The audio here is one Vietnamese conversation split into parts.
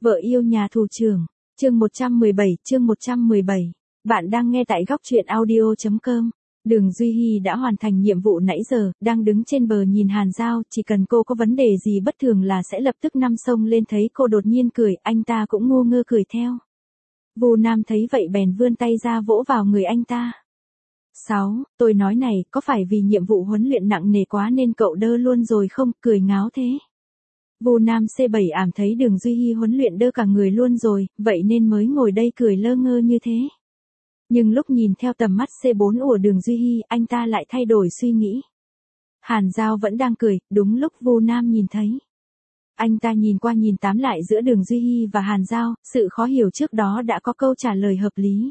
Vợ yêu nhà tù trưởng, chương 117. Bạn đang nghe tại góc truyện audio.com. Đường Duy Hi đã hoàn thành nhiệm vụ nãy giờ, đang đứng trên bờ nhìn Hàn Giao, chỉ cần cô có vấn đề gì bất thường là sẽ lập tức năm xông lên, thấy cô đột nhiên cười, anh ta cũng ngu ngơ cười theo. Vu Nam thấy vậy bèn vươn tay ra vỗ vào người anh ta. 6, tôi nói này, có phải vì nhiệm vụ huấn luyện nặng nề quá nên cậu đơ luôn rồi không, cười ngáo thế. Vu Nam C7 ảm thấy Đường Duy Hi huấn luyện đơ cả người luôn rồi, vậy nên mới ngồi đây cười lơ ngơ như thế. Nhưng lúc nhìn theo tầm mắt C4 của Đường Duy Hi, anh ta lại thay đổi suy nghĩ. Hàn Giao vẫn đang cười, đúng lúc Vu Nam nhìn thấy. Anh ta nhìn qua nhìn tám lại giữa Đường Duy Hi và Hàn Giao, sự khó hiểu trước đó đã có câu trả lời hợp lý.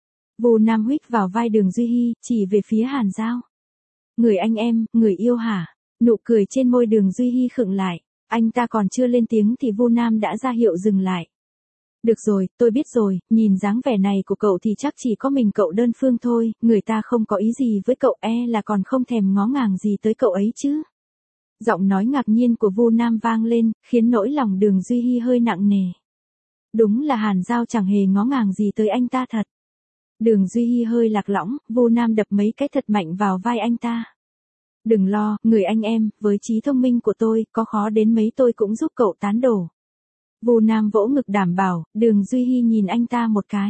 Vu Nam huých vào vai Đường Duy Hi, chỉ về phía Hàn Giao. Người anh em, người yêu hả? Nụ cười trên môi Đường Duy Hi khựng lại. Anh ta còn chưa lên tiếng thì Vu Nam đã ra hiệu dừng lại. Được rồi, tôi biết rồi, nhìn dáng vẻ này của cậu thì chắc chỉ có mình cậu đơn phương thôi, người ta không có ý gì với cậu, là còn không thèm ngó ngàng gì tới cậu ấy chứ. Giọng nói ngạc nhiên của Vu Nam vang lên, khiến nỗi lòng Đường Duy Hi hơi nặng nề. Đúng là Hàn Giao chẳng hề ngó ngàng gì tới anh ta thật. Đường Duy Hi hơi lạc lõng, Vu Nam đập mấy cái thật mạnh vào vai anh ta. Đừng lo, người anh em, với trí thông minh của tôi, có khó đến mấy tôi cũng giúp cậu tán đổ. Vu Nam vỗ ngực đảm bảo, Đường Duy Hi nhìn anh ta một cái.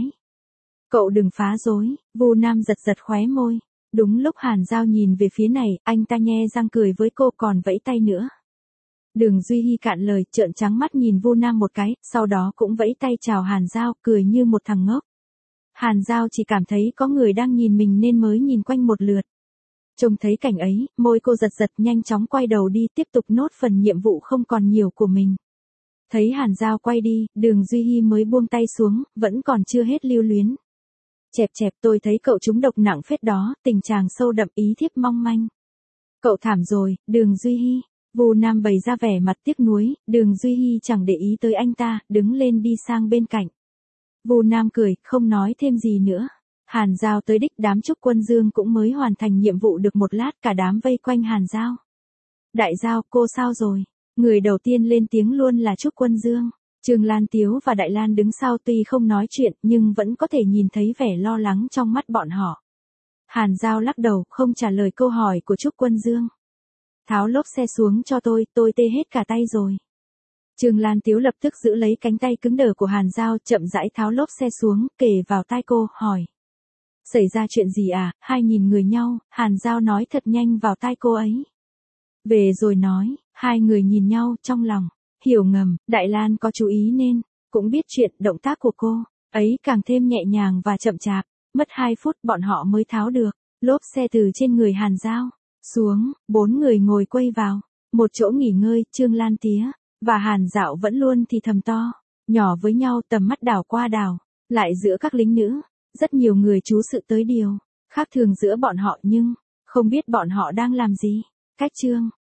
Cậu đừng phá rối, Vu Nam giật giật khóe môi. Đúng lúc Hàn Giao nhìn về phía này, anh ta nhe răng cười với cô còn vẫy tay nữa. Đường Duy Hi cạn lời, trợn trắng mắt nhìn Vu Nam một cái, sau đó cũng vẫy tay chào Hàn Giao, cười như một thằng ngốc. Hàn Giao chỉ cảm thấy có người đang nhìn mình nên mới nhìn quanh một lượt. Trông thấy cảnh ấy, môi cô giật giật nhanh chóng quay đầu đi tiếp tục nốt phần nhiệm vụ không còn nhiều của mình. Thấy Hàn Giao quay đi, Đường Duy Hi mới buông tay xuống, vẫn còn chưa hết lưu luyến. Chẹp chẹp, tôi thấy cậu trúng độc nặng phết đó, tình trạng sâu đậm, ý thiếp mong manh. Cậu thảm rồi, Đường Duy Hi. Vu Nam bày ra vẻ mặt tiếc nuối, Đường Duy Hi chẳng để ý tới anh ta, đứng lên đi sang bên cạnh. Vu Nam cười, không nói thêm gì nữa. Hàn Giao tới đích, đám Trúc Quân Dương cũng mới hoàn thành nhiệm vụ được một lát, cả đám vây quanh Hàn Giao. Đại Giao, cô sao rồi? Người đầu tiên lên tiếng luôn là Trúc Quân Dương. Trương Lan Tiếu và Đại Lan đứng sau tuy không nói chuyện nhưng vẫn có thể nhìn thấy vẻ lo lắng trong mắt bọn họ. Hàn Giao lắc đầu, không trả lời câu hỏi của Trúc Quân Dương. Tháo lốp xe xuống cho tôi tê hết cả tay rồi. Trương Lan Tiếu lập tức giữ lấy cánh tay cứng đờ của Hàn Giao, chậm rãi tháo lốp xe xuống, kề vào tai cô, hỏi. Xảy ra chuyện gì à? Hai nhìn người nhau, Hàn Giao nói thật nhanh vào tai cô ấy. Về rồi nói, hai người nhìn nhau trong lòng, hiểu ngầm, Đại Lan có chú ý nên, cũng biết chuyện động tác của cô, ấy càng thêm nhẹ nhàng và chậm chạp, mất 2 phút bọn họ mới tháo được, lốp xe từ trên người Hàn Giao, xuống, 4 người ngồi quây vào, một chỗ nghỉ ngơi, Trương Lan Tía, và Hàn Dạo vẫn luôn thì thầm to, nhỏ với nhau tầm mắt đảo qua đảo, lại giữa các lính nữ, rất nhiều người chú sự tới điều, khác thường giữa bọn họ nhưng, không biết bọn họ đang làm gì, cách Trương.